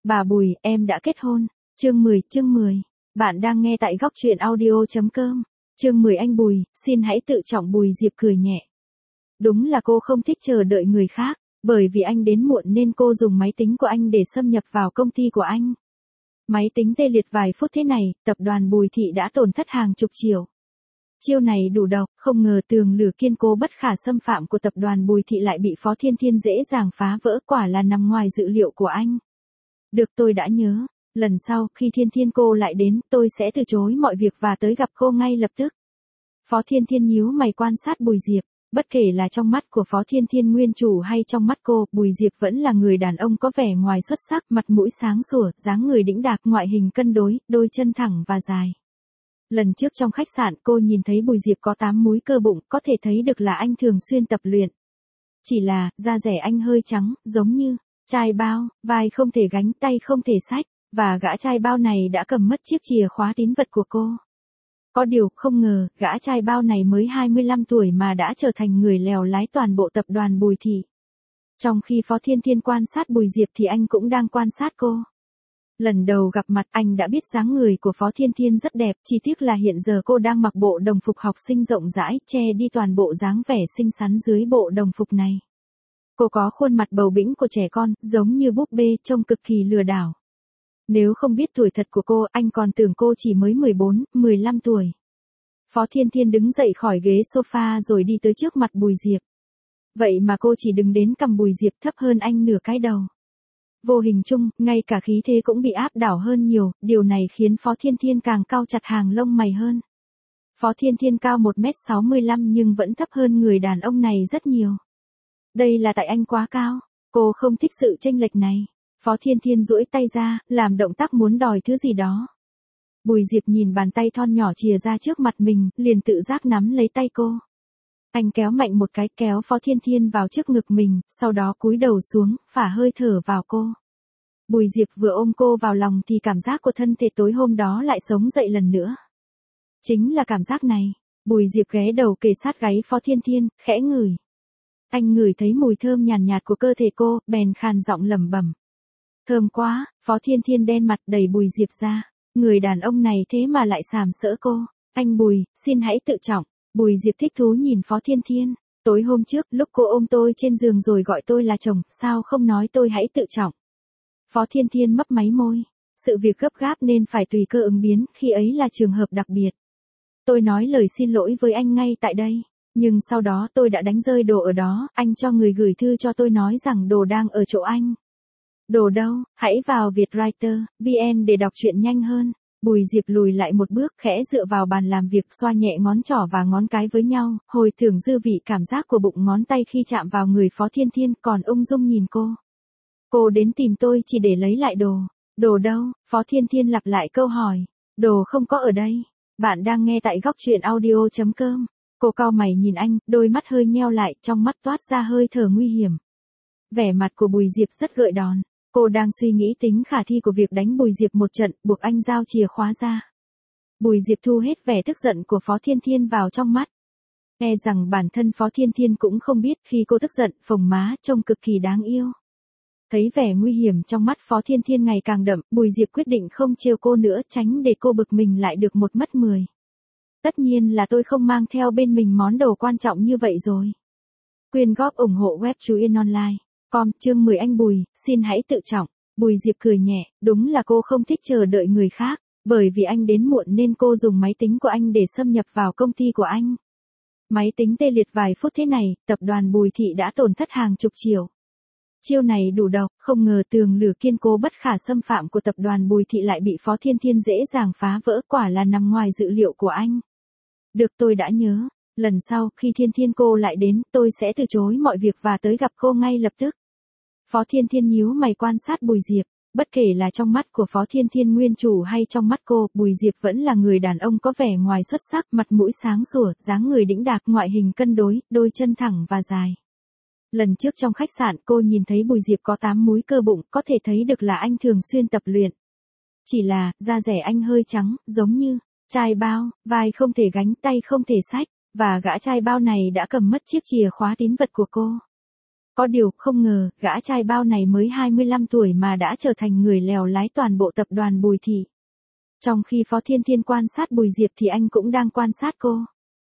Bà Bùi, em đã kết hôn. Chương 10. Bạn đang nghe tại góc truyện audio.com. Chương 10 anh Bùi, xin hãy tự trọng. Bùi Diệp cười nhẹ. Đúng là cô không thích chờ đợi người khác, bởi vì anh đến muộn nên cô dùng máy tính của anh để xâm nhập vào công ty của anh. Máy tính tê liệt vài phút thế này, tập đoàn Bùi Thị đã tổn thất hàng chục triệu. Chiêu này đủ độc, không ngờ tường lửa kiên cố bất khả xâm phạm của tập đoàn Bùi Thị lại bị Phó Thiên Thiên dễ dàng phá vỡ, quả là nằm ngoài dự liệu của anh. Được, tôi đã nhớ, lần sau khi Thiên Thiên cô lại đến, tôi sẽ từ chối mọi việc và tới gặp cô ngay lập tức. Phó Thiên Thiên nhíu mày quan sát Bùi Diệp, bất kể là trong mắt của Phó Thiên Thiên nguyên chủ hay trong mắt cô, Bùi Diệp vẫn là người đàn ông có vẻ ngoài xuất sắc, mặt mũi sáng sủa, dáng người đĩnh đạc, ngoại hình cân đối, đôi chân thẳng và dài. Lần trước trong khách sạn cô nhìn thấy Bùi Diệp có 8 múi cơ bụng, có thể thấy được là anh thường xuyên tập luyện. Chỉ là, da dẻ anh hơi trắng, giống như trai bao, vai không thể gánh, tay không thể xách, và gã trai bao này đã cầm mất chiếc chìa khóa tín vật của cô. Có điều, không ngờ, gã trai bao này mới 25 tuổi mà đã trở thành người lèo lái toàn bộ tập đoàn Bùi Thị. Trong khi Phó Thiên Thiên quan sát Bùi Diệp thì anh cũng đang quan sát cô. Lần đầu gặp mặt anh đã biết dáng người của Phó Thiên Thiên rất đẹp, chỉ tiếc là hiện giờ cô đang mặc bộ đồng phục học sinh rộng rãi, che đi toàn bộ dáng vẻ xinh xắn dưới bộ đồng phục này. Cô có khuôn mặt bầu bĩnh của trẻ con, giống như búp bê, trông cực kỳ lừa đảo. Nếu không biết tuổi thật của cô, anh còn tưởng cô chỉ mới 14, 15 tuổi. Phó Thiên Thiên đứng dậy khỏi ghế sofa rồi đi tới trước mặt Bùi Diệp. Vậy mà cô chỉ đứng đến cằm Bùi Diệp thấp hơn anh nửa cái đầu. Vô hình chung, ngay cả khí thế cũng bị áp đảo hơn nhiều, điều này khiến Phó Thiên Thiên càng cau chặt hàng lông mày hơn. Phó Thiên Thiên cao 1m65 nhưng vẫn thấp hơn người đàn ông này rất nhiều. Đây là tại anh quá cao, cô không thích sự chênh lệch này. Phó Thiên Thiên duỗi tay ra, làm động tác muốn đòi thứ gì đó. Bùi Diệp nhìn bàn tay thon nhỏ chìa ra trước mặt mình, liền tự giác nắm lấy tay cô. Anh kéo mạnh một cái, kéo Phó Thiên Thiên vào trước ngực mình, sau đó cúi đầu xuống, phả hơi thở vào cô. Bùi Diệp vừa ôm cô vào lòng thì cảm giác của thân thể tối hôm đó lại sống dậy lần nữa. Chính là cảm giác này. Bùi Diệp ghé đầu kề sát gáy Phó Thiên Thiên, khẽ ngửi. Anh ngửi thấy mùi thơm nhàn nhạt của cơ thể cô, bèn khàn giọng lẩm bẩm. Thơm quá. Phó Thiên Thiên đen mặt đẩy Bùi Diệp ra. Người đàn ông này thế mà lại sàm sỡ cô. Anh Bùi, xin hãy tự trọng. Bùi Diệp thích thú nhìn Phó Thiên Thiên. Tối hôm trước, lúc cô ôm tôi trên giường rồi gọi tôi là chồng, sao không nói tôi hãy tự trọng. Phó Thiên Thiên mấp máy môi. Sự việc gấp gáp nên phải tùy cơ ứng biến, khi ấy là trường hợp đặc biệt. Tôi nói lời xin lỗi với anh ngay tại đây. Nhưng sau đó tôi đã đánh rơi đồ ở đó, anh cho người gửi thư cho tôi nói rằng đồ đang ở chỗ anh. Đồ đâu, hãy vào Vietwriter, VN để đọc truyện nhanh hơn. Bùi Diệp lùi lại một bước, khẽ dựa vào bàn làm việc, xoa nhẹ ngón trỏ và ngón cái với nhau, hồi tưởng dư vị cảm giác của bụng ngón tay khi chạm vào người Phó Thiên Thiên, còn ung dung nhìn cô. Cô đến tìm tôi chỉ để lấy lại đồ. Đồ đâu? Phó Thiên Thiên lặp lại câu hỏi. Đồ không có ở đây. Bạn đang nghe tại góc truyện audio.com. Cô cau mày nhìn anh, đôi mắt hơi nheo lại, trong mắt toát ra hơi thở nguy hiểm. Vẻ mặt của Bùi Diệp rất gợi đòn. Cô đang suy nghĩ tính khả thi của việc đánh Bùi Diệp một trận, buộc anh giao chìa khóa ra. Bùi Diệp thu hết vẻ tức giận của Phó Thiên Thiên vào trong mắt. E rằng bản thân Phó Thiên Thiên cũng không biết khi cô tức giận, phồng má trông cực kỳ đáng yêu. Thấy vẻ nguy hiểm trong mắt Phó Thiên Thiên ngày càng đậm, Bùi Diệp quyết định không trêu cô nữa, tránh để cô bực mình lại được một mất 10. Tất nhiên là tôi không mang theo bên mình món đồ quan trọng như vậy rồi. Quyên góp ủng hộ web truyện online. Chương 10 anh Bùi, xin hãy tự trọng. Bùi Diệp cười nhẹ, đúng là cô không thích chờ đợi người khác, bởi vì anh đến muộn nên cô dùng máy tính của anh để xâm nhập vào công ty của anh. Máy tính tê liệt vài phút thế này, tập đoàn Bùi Thị đã tổn thất hàng chục triệu. Chiêu này đủ độc, không ngờ tường lửa kiên cố bất khả xâm phạm của tập đoàn Bùi Thị lại bị Phó Thiên Thiên dễ dàng phá vỡ, quả là nằm ngoài dự liệu của anh. Được, tôi đã nhớ, lần sau khi Thiên Thiên cô lại đến, tôi sẽ từ chối mọi việc và tới gặp cô ngay lập tức. Phó Thiên Thiên nhíu mày quan sát Bùi Diệp, bất kể là trong mắt của Phó Thiên Thiên nguyên chủ hay trong mắt cô, Bùi Diệp vẫn là người đàn ông có vẻ ngoài xuất sắc, mặt mũi sáng sủa, dáng người đĩnh đạc, ngoại hình cân đối, đôi chân thẳng và dài. Lần trước trong khách sạn cô nhìn thấy Bùi Diệp có 8 múi cơ bụng, có thể thấy được là anh thường xuyên tập luyện. Chỉ là, da dẻ anh hơi trắng, giống như trai bao, vai không thể gánh, tay không thể xách, và gã trai bao này đã cầm mất chiếc chìa khóa tín vật của cô. Có điều không ngờ, gã trai bao này mới 25 tuổi mà đã trở thành người lèo lái toàn bộ tập đoàn Bùi Thị. Trong khi Phó Thiên Thiên quan sát Bùi Diệp thì anh cũng đang quan sát cô.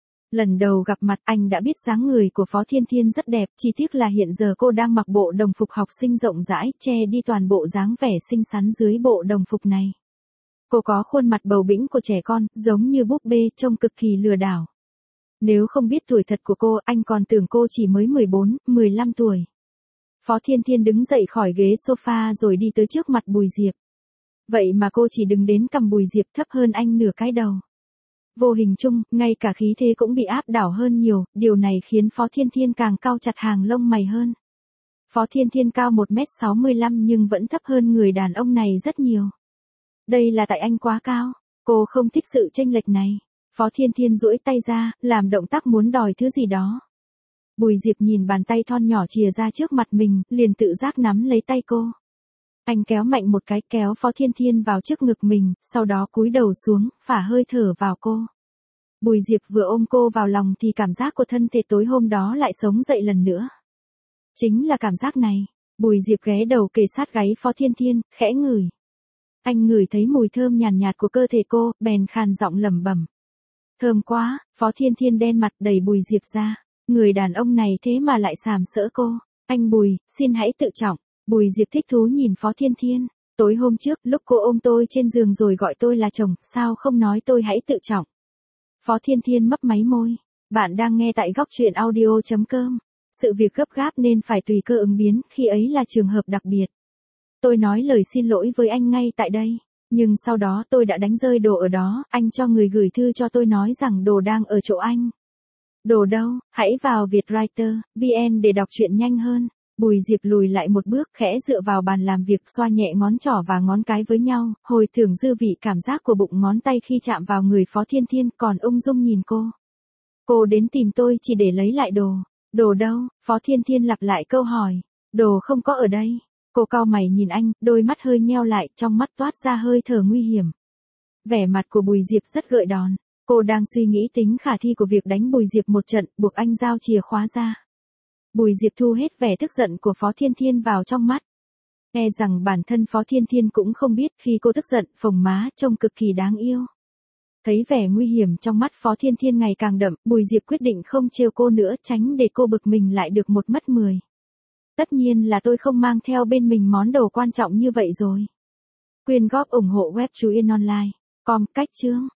Lần đầu gặp mặt anh đã biết dáng người của Phó Thiên Thiên rất đẹp, chỉ tiếc là hiện giờ cô đang mặc bộ đồng phục học sinh rộng rãi, che đi toàn bộ dáng vẻ xinh xắn dưới bộ đồng phục này. Cô có khuôn mặt bầu bĩnh của trẻ con, giống như búp bê, trông cực kỳ lừa đảo. Nếu không biết tuổi thật của cô, anh còn tưởng cô chỉ mới 14, 15 tuổi. Phó Thiên Thiên đứng dậy khỏi ghế sofa rồi đi tới trước mặt Bùi Diệp. Vậy mà cô chỉ đứng đến cầm Bùi Diệp thấp hơn anh nửa cái đầu. Vô hình chung, ngay cả khí thế cũng bị áp đảo hơn nhiều, điều này khiến Phó Thiên Thiên càng cau chặt hàng lông mày hơn. Phó Thiên Thiên cao 1m65 nhưng vẫn thấp hơn người đàn ông này rất nhiều. Đây là tại anh quá cao, cô không thích sự chênh lệch này. Phó Thiên Thiên duỗi tay ra, làm động tác muốn đòi thứ gì đó. Bùi Diệp nhìn bàn tay thon nhỏ chìa ra trước mặt mình, liền tự giác nắm lấy tay cô. Anh kéo mạnh một cái, kéo Phó Thiên Thiên vào trước ngực mình, sau đó cúi đầu xuống, phả hơi thở vào cô. Bùi Diệp vừa ôm cô vào lòng thì cảm giác của thân thể tối hôm đó lại sống dậy lần nữa. Chính là cảm giác này. Bùi Diệp ghé đầu kề sát gáy Phó Thiên Thiên, khẽ ngửi. Anh ngửi thấy mùi thơm nhàn nhạt của cơ thể cô, bèn khàn giọng lẩm bẩm. Thơm quá. Phó Thiên Thiên đen mặt đẩy Bùi Diệp ra. Người đàn ông này thế mà lại sàm sỡ cô. Anh Bùi, xin hãy tự trọng. Bùi Diệp thích thú nhìn Phó Thiên Thiên. Tối hôm trước, lúc cô ôm tôi trên giường rồi gọi tôi là chồng, sao không nói tôi hãy tự trọng. Phó Thiên Thiên mấp máy môi. Bạn đang nghe tại góc truyện audio.com. Sự việc gấp gáp nên phải tùy cơ ứng biến, khi ấy là trường hợp đặc biệt. Tôi nói lời xin lỗi với anh ngay tại đây. Nhưng sau đó tôi đã đánh rơi đồ ở đó, anh cho người gửi thư cho tôi nói rằng đồ đang ở chỗ anh. Đồ đâu? Hãy vào Vietwriter, VN để đọc truyện nhanh hơn. Bùi Diệp lùi lại một bước, khẽ dựa vào bàn làm việc, xoa nhẹ ngón trỏ và ngón cái với nhau, hồi tưởng dư vị cảm giác của bụng ngón tay khi chạm vào người Phó Thiên Thiên, còn ung dung nhìn cô. Cô đến tìm tôi chỉ để lấy lại đồ. Đồ đâu? Phó Thiên Thiên lặp lại câu hỏi. Đồ không có ở đây. Cô cau mày nhìn anh, đôi mắt hơi nheo lại, trong mắt toát ra hơi thở nguy hiểm. Vẻ mặt của Bùi Diệp rất gợi đòn. Cô đang suy nghĩ tính khả thi của việc đánh Bùi Diệp một trận, buộc anh giao chìa khóa ra. Bùi Diệp thu hết vẻ tức giận của Phó Thiên Thiên vào trong mắt. E rằng bản thân Phó Thiên Thiên cũng không biết khi cô tức giận, phồng má, trông cực kỳ đáng yêu. Thấy vẻ nguy hiểm trong mắt Phó Thiên Thiên ngày càng đậm, Bùi Diệp quyết định không trêu cô nữa, tránh để cô bực mình lại được một mất 10. Tất nhiên là tôi không mang theo bên mình món đồ quan trọng như vậy rồi. Quyên góp ủng hộ web Truyện Online. Com cách chương.